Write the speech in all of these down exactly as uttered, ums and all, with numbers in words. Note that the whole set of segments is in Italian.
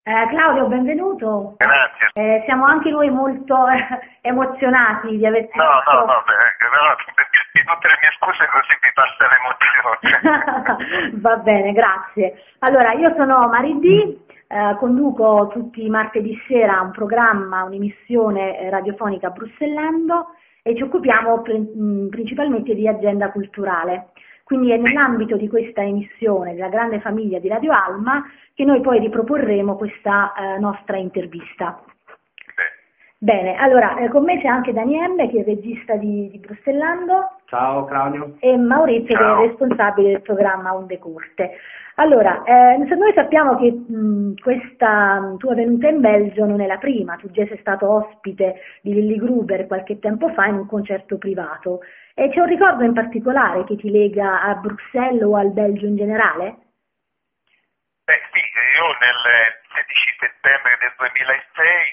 Eh, Claudio, benvenuto. Grazie. Eh, siamo anche noi molto eh, emozionati di averti No, visto. no, no, beh, no, di tutte le mie scuse così mi passa l'emozione. Va bene, grazie. Allora, io sono Mari D, eh, conduco tutti i martedì sera un programma, un'emissione eh, radiofonica a Bruxellando e ci occupiamo pre- mh, principalmente di agenda culturale. Quindi è nell'ambito di questa emissione della grande famiglia di Radio Alma che noi poi riproporremo questa eh, nostra intervista. Bene, allora eh, con me c'è anche Daniele che è il regista di, di Bruxellando. Ciao Claudio. E Maurizio Ciao. che è responsabile del programma Onde Corte. Allora, eh, noi sappiamo che mh, questa tua venuta in Belgio non è la prima, tu già sei stato ospite di Lilly Gruber qualche tempo fa in un concerto privato. E c'è un ricordo in particolare che ti lega a Bruxelles o al Belgio in generale? Beh sì, io nel sedici settembre del duemilasei,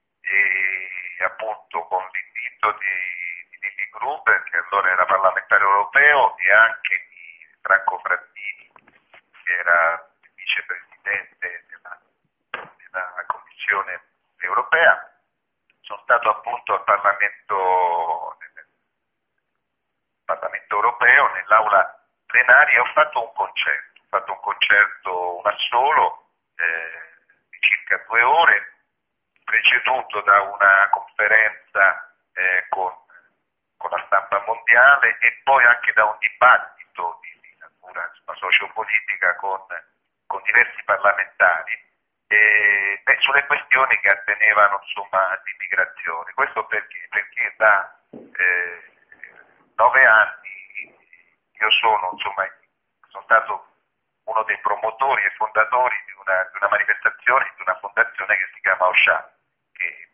e appunto con l'invito di, di Lilly Gruber, che allora era parlamentare europeo, e anche di Franco Frattini, che era vicepresidente della, della Commissione europea, sono stato appunto al Parlamento, nel Parlamento europeo, nell'aula plenaria, e ho fatto un concerto, ho fatto un concerto, un assolo, eh, di circa due ore, preceduto da una conferenza eh, con, con la stampa mondiale e poi anche da un dibattito di, di natura insomma, sociopolitica con, con diversi parlamentari eh, beh, sulle questioni che attenevano insomma, all'immigrazione. Questo perché? Perché da eh, nove anni io sono, insomma, sono stato uno dei promotori e fondatori di una, di una manifestazione, di una fondazione che si chiama Ocean, che,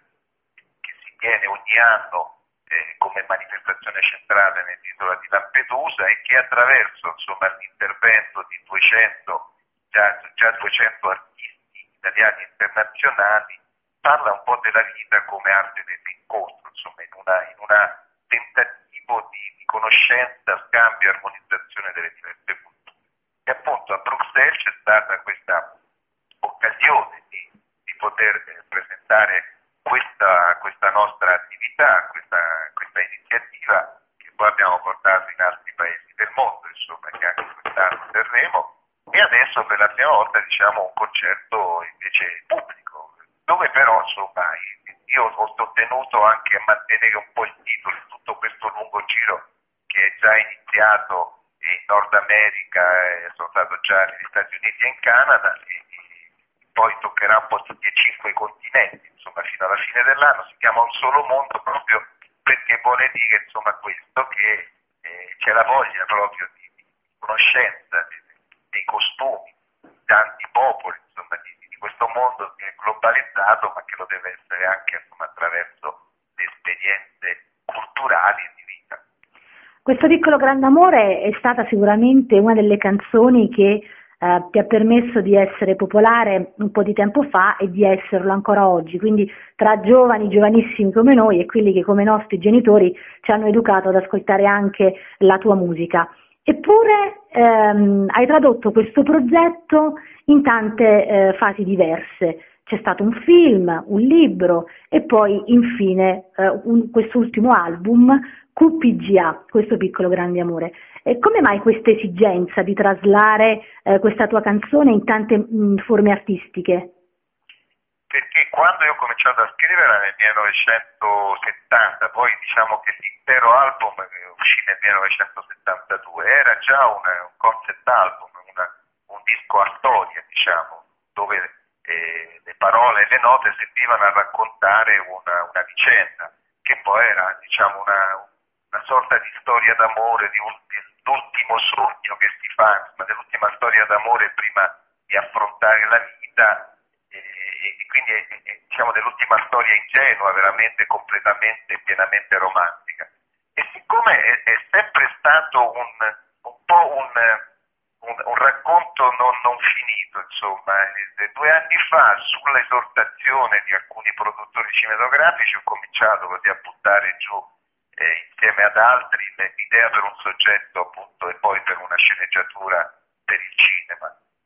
che si tiene ogni anno eh, come manifestazione centrale nell'isola di Lampedusa e che attraverso insomma, l'intervento di duecento, già, già duecento artisti italiani e internazionali parla un po' della vita come arte dell'incontro, insomma in una, in una tentativo di, di conoscenza, scambio e armonizzazione delle diverse culture. E appunto a Bruxelles c'è stata questa occasione di, di poter eh, presentare questa, questa nostra attività, questa, questa iniziativa che poi abbiamo portato in altri paesi del mondo, insomma, che anche quest'anno terremo, e adesso per la prima volta diciamo un concerto invece pubblico, dove però insomma io ho sostenuto anche a mantenere un po' il titolo di tutto questo lungo giro che è già iniziato in Nord America, eh, sono stato già negli Stati Uniti e in Canada, e, e poi toccherà un po' tutti e cinque i continenti, insomma fino alla fine dell'anno. Si chiama Un Solo Mondo proprio perché vuole dire insomma questo, che eh, c'è la voglia proprio di, di conoscenza di, dei costumi di tanti popoli, insomma di, di questo mondo che è globalizzato ma che lo deve essere anche insomma, attraverso le esperienze culturali e di vita. Questo piccolo grande amore è stata sicuramente una delle canzoni che eh, ti ha permesso di essere popolare un po' di tempo fa e di esserlo ancora oggi, quindi tra giovani, giovanissimi come noi e quelli che come nostri genitori ci hanno educato ad ascoltare anche la tua musica. Eppure ehm, hai tradotto questo progetto in tante eh, fasi diverse. C'è stato un film, un libro e poi infine eh, un, quest'ultimo album Q P G A, questo piccolo grande amore. E come mai questa esigenza di traslare eh, questa tua canzone in tante mh, forme artistiche? Perché quando io ho cominciato a scrivere nel millenovecentosettanta, poi diciamo che l'intero album uscì nel millenovecentosettantadue, era già una, un concept album, una, un disco a storia, diciamo, dove eh, le parole e le note servivano a raccontare una, una vicenda, che poi era diciamo una, una sorta di storia d'amore, di l'ultimo sogno che si fa, insomma, dell'ultima storia d'amore prima di affrontare la vita. E quindi è, è, diciamo dell'ultima storia ingenua, veramente completamente e pienamente romantica. E siccome è, è sempre stato un, un po' un, un, un racconto non, non finito, insomma, e due anni fa sull'esortazione di alcuni produttori cinematografici ho cominciato così a buttare giù eh, insieme ad altri l'idea per un soggetto appunto e poi per una sceneggiatura per il cinema.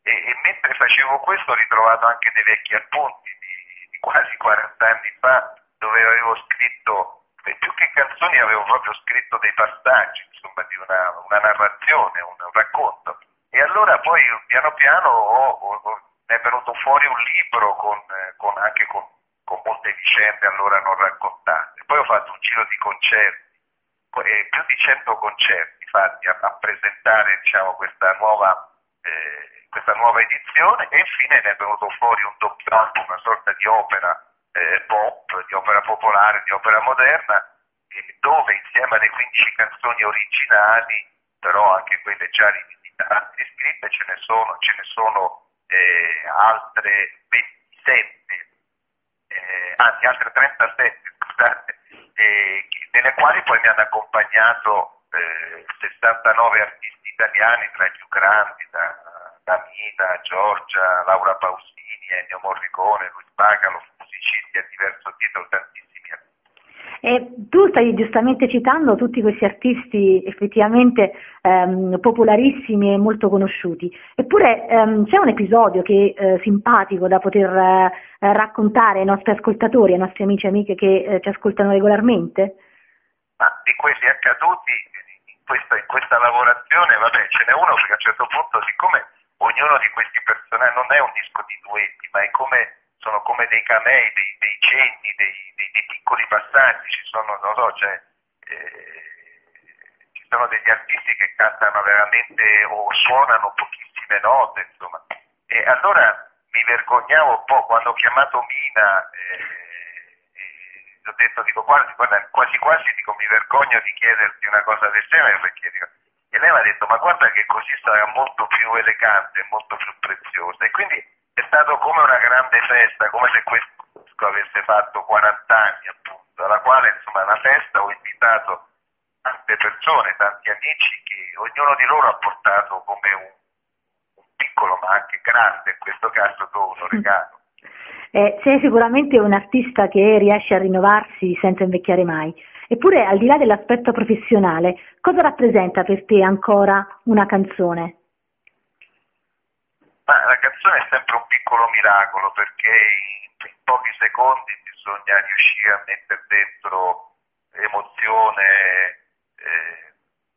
e, e mentre facevo questo ho ritrovato anche dei vecchi appunti di, di quasi quaranta anni fa, dove avevo scritto, più che canzoni avevo proprio scritto dei passaggi, insomma, di una, una narrazione, un, un racconto. E allora poi piano piano ho, ho, ho, è venuto fuori un libro con, con anche con, con molte vicende allora non raccontate. Poi ho fatto un giro di concerti, eh, più di cento concerti fatti a, a presentare, diciamo, questa nuova, eh, questa nuova edizione, e infine ne è venuto fuori un doppiato, una sorta di opera eh, pop, di opera popolare, di opera moderna, eh, dove insieme alle quindici canzoni originali, però anche quelle già rivisitate, scritte, ce ne sono, ce ne sono eh, altre ventisette, eh, anzi altre trentasette, scusate, eh, nelle quali poi mi hanno accompagnato eh, sessantanove artisti italiani, tra i più grandi, da, da Mina, Giorgia, Laura Pausini, Ennio Morricone, Luis Bacalo, musicisti a diverso titolo, tantissimi artisti. E tu stai giustamente citando tutti questi artisti effettivamente ehm, popolarissimi e molto conosciuti, eppure ehm, c'è un episodio che è eh, simpatico da poter eh, raccontare ai nostri ascoltatori, ai nostri amici e amiche che eh, ci ascoltano regolarmente? Ma di quelli accaduti in questa, in questa lavorazione, vabbè, ce n'è uno perché a un certo punto, siccome ognuno di questi personaggi non è un disco di duetti, ma è come, sono come dei camei, dei, dei cenni, dei, dei, dei piccoli passaggi, ci sono, non so, cioè, eh, ci sono degli artisti che cantano veramente o suonano pochissime note, insomma. E allora mi vergognavo un po' quando ho chiamato Mina, eh, ho detto, dico, guarda, guarda, quasi quasi dico, mi vergogno di chiederti una cosa del genere, perché dico, e lei mi ha detto, ma guarda che così sarà molto più elegante, molto più preziosa, e quindi è stato come una grande festa, come se questo disco avesse fatto quaranta anni, appunto, alla quale, insomma, alla festa ho invitato tante persone, tanti amici, che ognuno di loro ha portato come un, un piccolo ma anche grande, in questo caso dono, regalo. Eh, sei sicuramente un artista che riesce a rinnovarsi senza invecchiare mai. Eppure, al di là dell'aspetto professionale, cosa rappresenta per te ancora una canzone? Ma la canzone è sempre un piccolo miracolo, perché in, in pochi secondi bisogna riuscire a mettere dentro emozione, eh,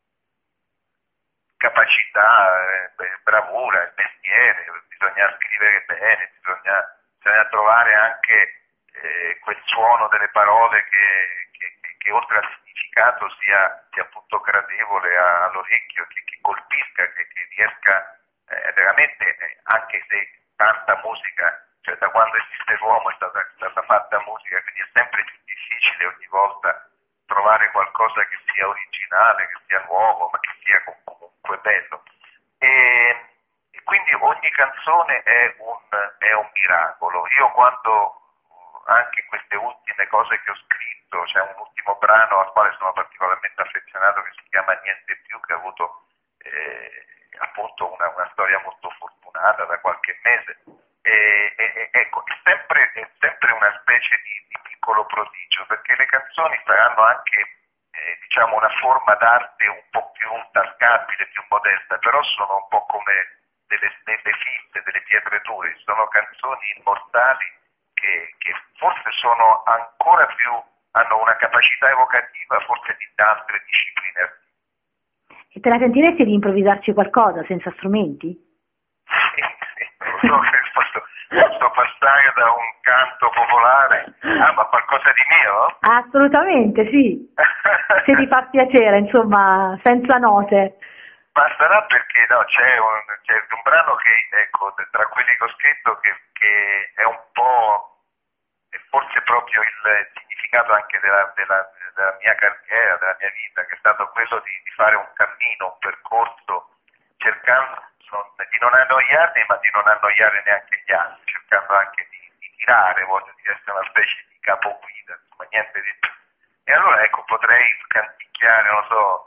capacità, eh, bravura, il mestiere, bisogna scrivere bene, bisogna bisogna trovare anche eh, quel suono delle parole che, che, che oltre al significato sia, sia appunto gradevole all'orecchio, che, che colpisca, che, che riesca eh, veramente, eh, anche se tanta musica, cioè da quando esiste l'uomo è stata, è stata fatta musica, quindi è sempre più difficile ogni volta trovare qualcosa che sia originale, che sia nuovo, ma che sia comunque bello. E, quindi ogni canzone è un, è un miracolo. Io quando, anche queste ultime cose che ho scritto, c'è un ultimo brano al quale sono particolarmente affezionato che si chiama Niente più, che ha avuto eh, appunto una, una storia molto fortunata da qualche mese, e, e, ecco, è sempre, è sempre una specie di, di piccolo prodigio, perché le canzoni saranno anche eh, diciamo una forma d'arte un po' più tascabile, più modesta, però sono un po' come delle stelle fisse, delle pietre dure, sono canzoni immortali che, che forse sono ancora più, hanno una capacità evocativa forse di altre discipline artistiche. E te la sentiresti di improvvisarci qualcosa senza strumenti? Sì, sì, non so che posso, posso passare da un canto popolare, ah, ma qualcosa di mio? Assolutamente, sì, se ti fa piacere, insomma, senza note. Ma sarà perché no, c'è un, c'è un brano che, ecco, tra quelli che ho scritto che, che è un po', è forse proprio il significato anche della, della, della mia carriera, della mia vita, che è stato quello di, di fare un cammino, un percorso, cercando di non annoiarmi, ma di non annoiare neanche gli altri, cercando anche di, di tirare, voglio dire, essere una specie di capoguida, insomma, niente di più. E allora, ecco, potrei canticchiare, non so,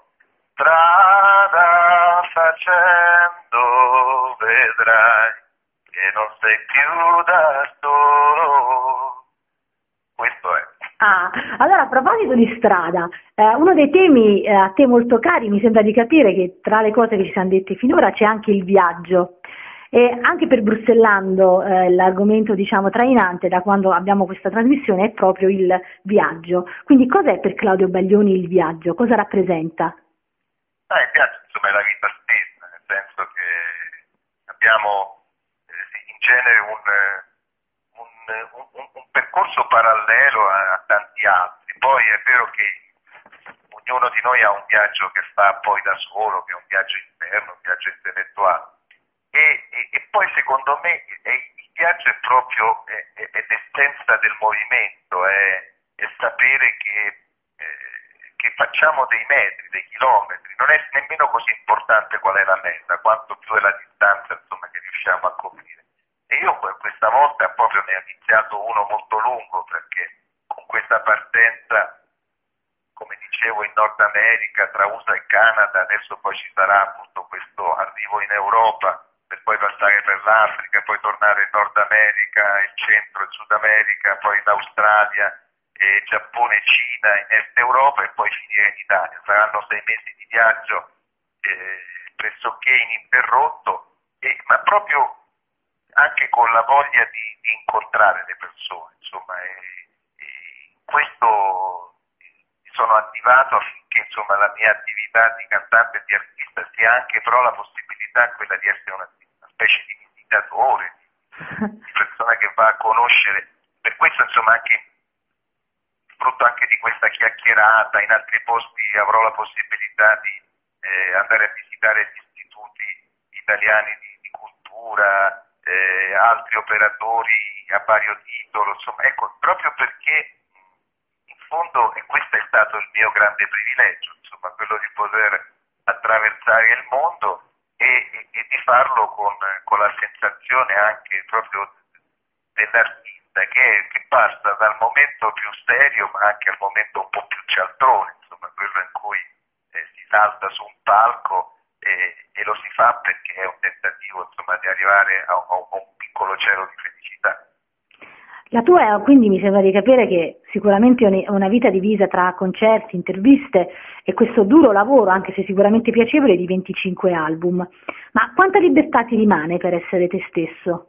strada facendo vedrai che non sei più da solo. Questo è. Ah, allora a proposito di strada, eh, uno dei temi eh, a te molto cari, mi sembra di capire che tra le cose che ci siamo dette finora c'è anche il viaggio. E anche per Bruxellando eh, l'argomento diciamo trainante da quando abbiamo questa trasmissione è proprio il viaggio. Quindi cos'è per Claudio Baglioni il viaggio? Cosa rappresenta? Ah, il viaggio insomma è la vita stessa, nel senso che abbiamo eh, in genere un, un, un, un percorso parallelo a, a tanti altri. Poi è vero che ognuno di noi ha un viaggio che fa poi da solo, che è un viaggio interno, un viaggio intellettuale. E, e, e poi secondo me è, il viaggio è proprio è, è, è l'essenza del movimento, è, è sapere che, eh, che facciamo dei metri, dei chilometri, non è nemmeno così importante qual è la meta, quanto più è la distanza insomma, che riusciamo a coprire. E io questa volta proprio ne ho iniziato uno molto lungo, perché con questa partenza, come dicevo, in Nord America, tra U S A e Canada, adesso poi ci sarà appunto questo arrivo in Europa, per poi passare per l'Africa, poi tornare in Nord America, il Centro, il Sud America, poi in Australia, e Giappone, Cina, in Est Europa e poi finire in Italia. Saranno sei mesi di viaggio eh, pressoché ininterrotto, e, ma proprio anche con la voglia di, di incontrare le persone, insomma, e, e questo mi sono attivato affinché insomma la mia attività di cantante e di artista sia anche però la possibilità quella di essere una, una specie di visitatore, di persona che va a conoscere. Per questo insomma anche frutto anche di questa chiacchierata, in altri posti avrò la possibilità di eh, andare a visitare gli istituti italiani di, di cultura, eh, altri operatori a vario titolo, insomma, ecco, proprio perché in fondo, e questo è stato il mio grande privilegio, insomma, quello di poter attraversare il mondo e, e, e di farlo con, con la sensazione anche proprio dell'artista che, che passa dal momento più serio ma anche al momento un po' più cialtrone, insomma, quello in cui eh, si salta su un palco e, e lo si fa perché è un tentativo insomma, di arrivare a, a un piccolo cielo di felicità. La tua quindi mi sembra di capire che sicuramente è una vita divisa tra concerti, interviste e questo duro lavoro, anche se sicuramente piacevole, di venticinque album. Ma quanta libertà ti rimane per essere te stesso?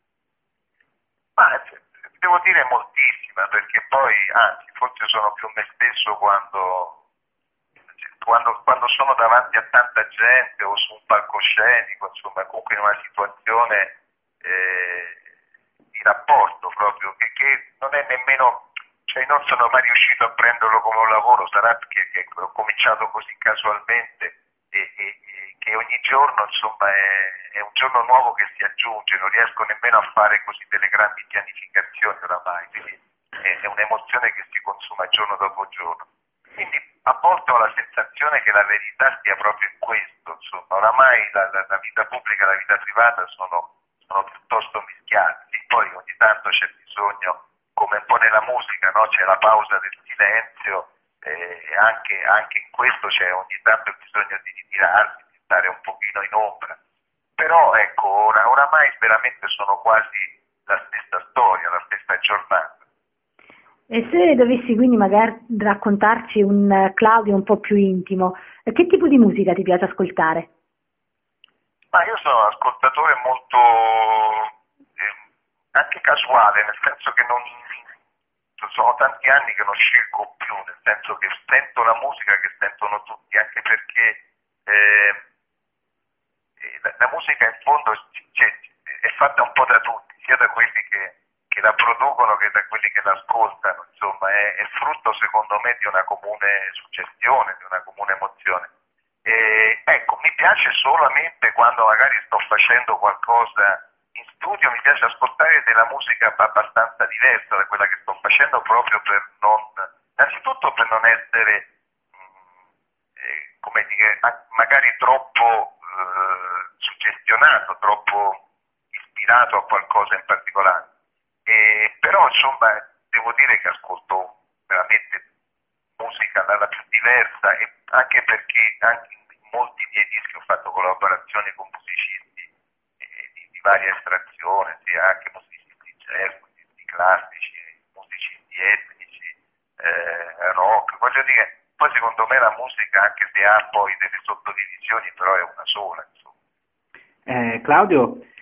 Ma devo dire moltissima, perché poi, anzi, forse sono più me stesso quando, quando, quando sono davanti a tanta gente o su un palcoscenico, insomma, comunque in una situazione eh, di rapporto proprio, che, che non è nemmeno, cioè non sono mai riuscito a prenderlo come un lavoro, sarà perché che ho cominciato così casualmente e, e, e che ogni giorno insomma è, è un giorno nuovo che si aggiunge, non riesco nemmeno a fare così delle grandi pianificazioni oramai, quindi è, è un'emozione che si consuma giorno dopo giorno. Quindi a volte ho la sensazione che la verità stia proprio in questo, insomma, oramai la, la, la vita pubblica e la vita privata sono, sono piuttosto mischiati, poi ogni tanto c'è bisogno, come un po' nella musica, no? C'è la pausa del silenzio eh, e anche, anche in questo c'è ogni tanto bisogno di ritirarsi, di stare un pochino in ombra. Però ecco, ora, oramai veramente sono quasi la stessa storia, la stessa giornata. E se dovessi quindi magari raccontarci un uh, Claudio un po' più intimo, che tipo di musica ti piace ascoltare? Ma io sono un ascoltatore molto eh, anche casuale, nel senso che non sono tanti anni che non scelgo più, nel senso che sento la musica che sentono tutti, anche perché eh, la, la musica in fondo cioè, è fatta un po' da tutti, sia da quelli che, che la producono che da quelli che l'ascoltano, insomma è, è frutto secondo me di una comune suggestione, di una comune emozione. E, ecco, mi piace solamente quando magari sto facendo qualcosa in studio, mi piace ascoltare della musica abbastanza diversa da quella che sto facendo, proprio per non, innanzitutto per non essere, eh, come dire, magari troppo eh, suggestionato, troppo ispirato a qualcosa in particolare. E, però insomma devo dire che ascolto veramente musica dalla più diversa, e anche perché anche in molti miei dischi ho fatto collaborazioni con musicisti eh, di, di varia estrazione, sia anche musicisti jazz, musicisti classici, musicisti etnici, eh, rock, voglio dire, poi secondo me la musica, anche se ha poi delle sottodivisioni, però è una sola, insomma. Eh, Claudio,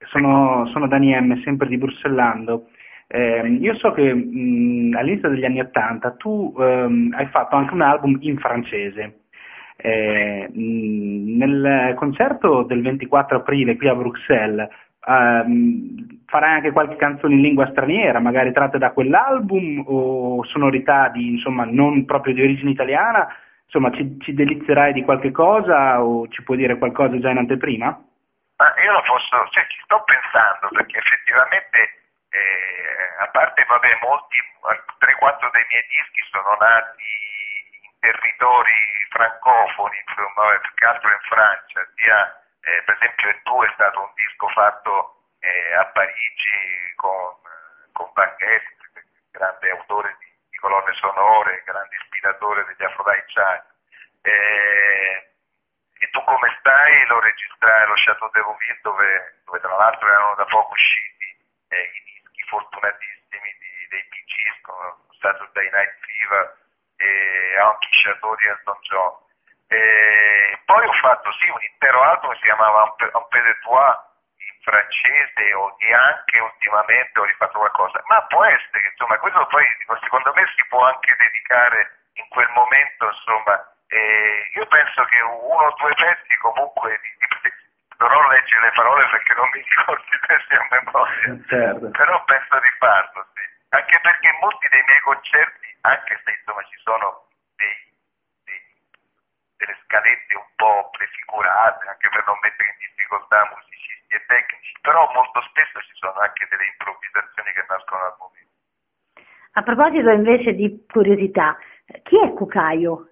sono, sono Dani M, sempre di Bruxellando. Eh, io so che mh, all'inizio degli anni Ottanta tu ehm, hai fatto anche un album in francese. Eh, mh, nel concerto del ventiquattro aprile qui a Bruxelles ehm, farai anche qualche canzone in lingua straniera, magari tratte da quell'album o sonorità di, insomma, non proprio di origine italiana? Insomma, ci, ci delizierai di qualche cosa o ci puoi dire qualcosa già in anteprima? Ma io lo posso, cioè ci sto pensando perché effettivamente, eh, a parte, vabbè, molti, tre quattro dei miei dischi sono nati in territori francofoni, insomma, più che altro in Francia, sia, eh, per esempio il tuo è stato un disco fatto eh, a Parigi con, con Van Gogh, grande autore di, di colonne sonore, grande ispiratore degli afrodisíacos. Eh, E tu come stai? Lo registrai allo Chateau de Vauville dove, dove tra l'altro erano da poco usciti eh, i dischi fortunatissimi di, dei Bee Gees con Saturday Night Fever e anche Chateau di Elton John. E poi ho fatto sì un intero album che si chiamava Un peu, Un peu de toi in francese e anche ultimamente ho rifatto qualcosa, ma può essere che insomma questo poi secondo me si può anche dedicare in quel momento, insomma. Eh, io penso che uno o due pezzi comunque di, di, dovrò leggere le parole perché non mi ricordo i pezzi a memoria, certo. Però penso di farlo, sì. Anche perché molti dei miei concerti, anche se insomma ci sono dei, dei, delle scalette un po' prefigurate, anche per non mettere in difficoltà musicisti e tecnici, però molto spesso ci sono anche delle improvvisazioni che nascono al momento. A proposito invece di curiosità, chi è Cucaio?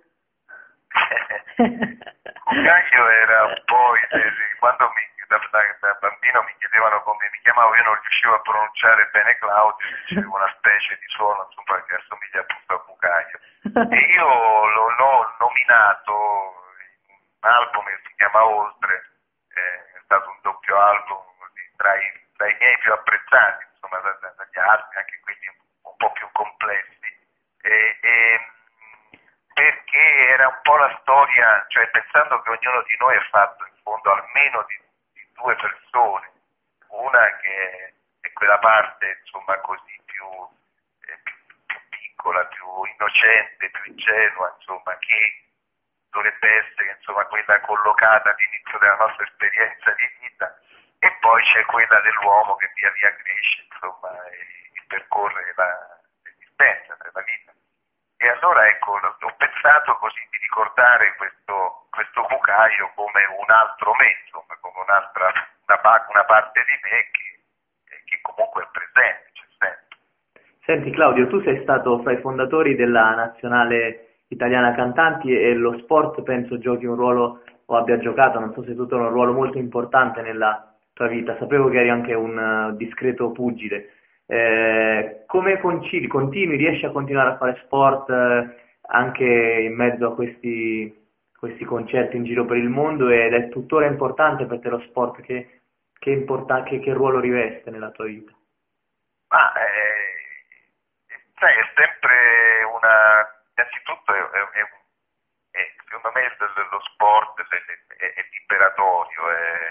Cucaio era un po' quando mi, da, da, da bambino mi chiedevano come mi chiamavo, io non riuscivo a pronunciare bene Claudio, dicevo una specie di suono insomma, che assomiglia appunto a Cucaio e io lo, l'ho nominato in un album che si chiama Oltre, eh, è stato un doppio album tra i, tra i miei più apprezzati insomma da, da, dagli altri, anche quelli un, un po' più complessi e, e perché era un po' la storia, cioè pensando che ognuno di noi è fatto in fondo almeno di, di due persone, una che è quella parte insomma così più, eh, più, più piccola, più innocente, più ingenua, insomma che dovrebbe essere insomma quella collocata all'inizio della nostra esperienza di vita e poi c'è quella dell'uomo che via via cresce insomma e, e percorre la, l'esistenza, la vita. E allora ecco, ho pensato così di ricordare questo, questo Cucaio come un altro me, insomma, come un'altra una, una parte di me che, che comunque è presente, c'è sempre. Senti Claudio, tu sei stato fra i fondatori della Nazionale Italiana Cantanti e lo sport penso giochi un ruolo, o abbia giocato, non so se tutto un ruolo molto importante nella tua vita. Sapevo che eri anche un uh, discreto pugile. Eh, come concili, continui, riesci a continuare a fare sport eh, anche in mezzo a questi, questi concerti in giro per il mondo ed è tuttora importante per te lo sport? Che, che, importa, che, che ruolo riveste nella tua vita? Ma eh, sai, è sempre una, innanzitutto è, è, è, è, secondo me lo sport è, è, è liberatorio, è,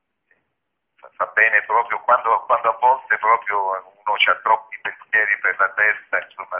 fa bene proprio quando, quando a volte proprio uno ha troppi pensieri per la testa, insomma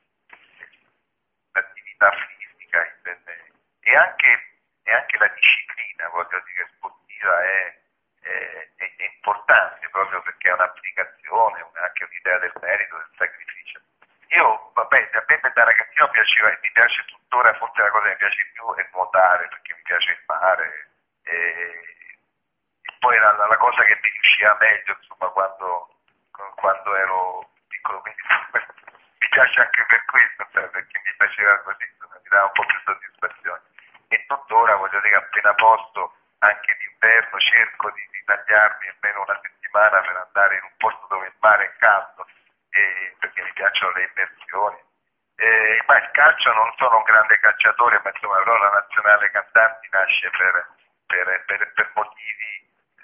l'attività fisica e anche, e anche la disciplina, voglio dire, sportiva è, è, è importante proprio perché è un'applicazione, anche un'idea del merito, del sacrificio. Io, vabbè, a me da ragazzino piaceva, e mi piace tuttora, forse la cosa che mi piace più è nuotare, perché mi piace il mare, e, poi la, la cosa che mi riusciva meglio insomma quando, quando ero piccolo, quindi mi piace anche per questo, cioè, perché mi piaceva così, insomma, mi dava un po' più soddisfazione e tuttora voglio dire appena posso anche d'inverno cerco di, di tagliarmi almeno una settimana per andare in un posto dove il mare è caldo e, perché mi piacciono le immersioni e, ma il calcio non sono un grande calciatore ma insomma però la nazionale cantanti nasce per, per, per, per motivi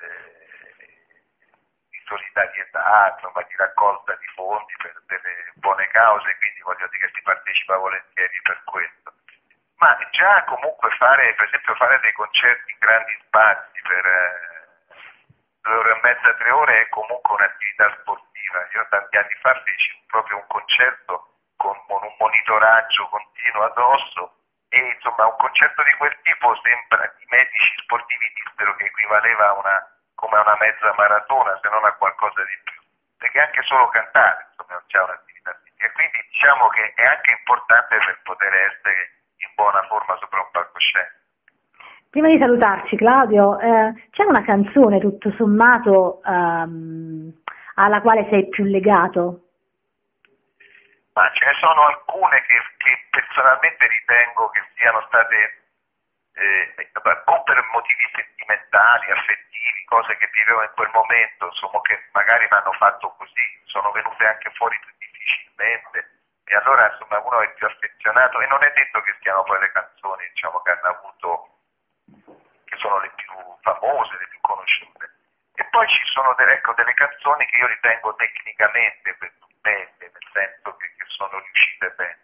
di solidarietà, insomma, di raccolta di fondi per delle buone cause, quindi voglio dire che si partecipa volentieri per questo. Ma già comunque fare, per esempio, fare dei concerti in grandi spazi per, due ore e mezza, tre ore è comunque un'attività sportiva. Io tanti anni fa feci proprio un concerto con, con un monitoraggio continuo addosso e insomma un concerto di quel tipo sembra, i medici sportivi dissero che equivaleva a una, come a una mezza maratona, se non a qualcosa di più, perché anche solo cantare insomma non c'è un'attività fisica, quindi diciamo che è anche importante per poter essere in buona forma sopra un palcoscenico. Prima di salutarci, Claudio, eh, c'è una canzone tutto sommato ehm, alla quale sei più legato? Ma ce ne sono alcune che, che personalmente ritengo che siano state eh, o per motivi sentimentali, affettivi, cose che vivevo in quel momento, insomma, che magari mi hanno fatto così, sono venute anche fuori più difficilmente e allora insomma uno è più affezionato e non è detto che siano poi le canzoni diciamo che hanno avuto, che sono le più famose, le più conosciute. E poi ci sono delle, ecco, delle canzoni che io ritengo tecnicamente belle, nel senso che, che sono riuscite bene.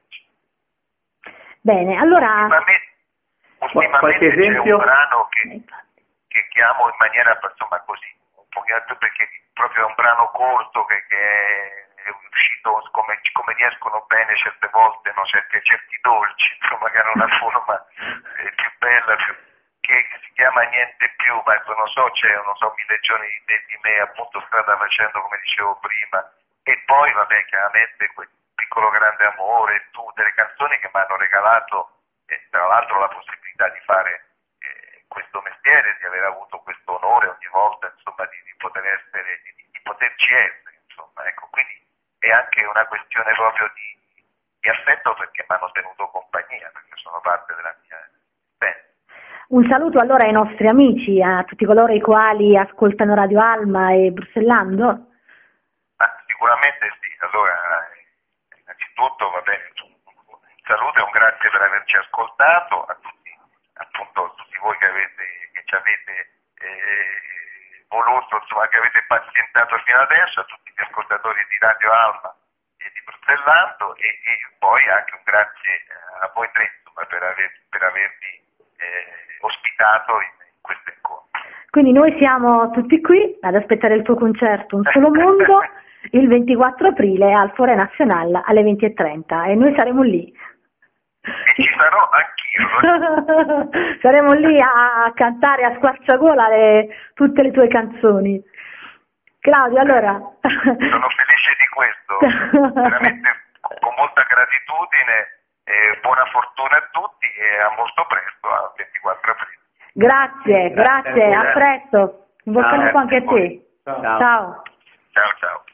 Bene, allora... Ultimamente, ultimamente c'è un brano che, che, che amo in maniera, insomma, così, un pochino perché proprio è un brano corto che, che è, è uscito come, come riescono bene certe volte, no? certi, certi dolci, insomma, che hanno una forma eh, più bella, più, che si chiama Niente più, ma non so, c'è, non so, Mille giorni di te di me, appunto strada facendo, come dicevo prima, e poi, vabbè, chiaramente quel Piccolo grande amore, tu, delle canzoni che mi hanno regalato, e tra l'altro la possibilità di fare eh, questo mestiere, di aver avuto questo onore ogni volta, insomma, di, di poter essere, di, di poterci essere, insomma, ecco, quindi è anche una questione proprio di, di affetto perché mi hanno tenuto compagnia, perché sono parte della mia esistenza. Un saluto allora ai nostri amici, a tutti coloro i quali ascoltano Radio Alma e Bruxellando. Ah, sicuramente sì, allora innanzitutto va bene, un saluto e un grazie per averci ascoltato, a tutti, appunto, a tutti voi che avete, che ci avete eh, voluto, insomma, che avete pazientato fino adesso, a tutti gli ascoltatori di Radio Alma e di Bruxellando e, e poi anche un grazie a voi tre, insomma, per, aver, per avermi eh, ospitato in, in questo incontro. Quindi noi siamo tutti qui ad aspettare il tuo concerto Un Solo Mondo il ventiquattro aprile al Fore Nacional alle venti e trenta e noi saremo lì. E ci sarò anch'io. Saremo lì a cantare a squarciagola le, tutte le tue canzoni. Claudio, allora... Sono felice di questo, veramente con molta gratitudine, e buona fortuna a tutti e a molto presto, al ventiquattro aprile. Grazie, grazie, grazie, a presto. In bocca al lupo anche a te. Ciao. Ciao. Ciao, ciao.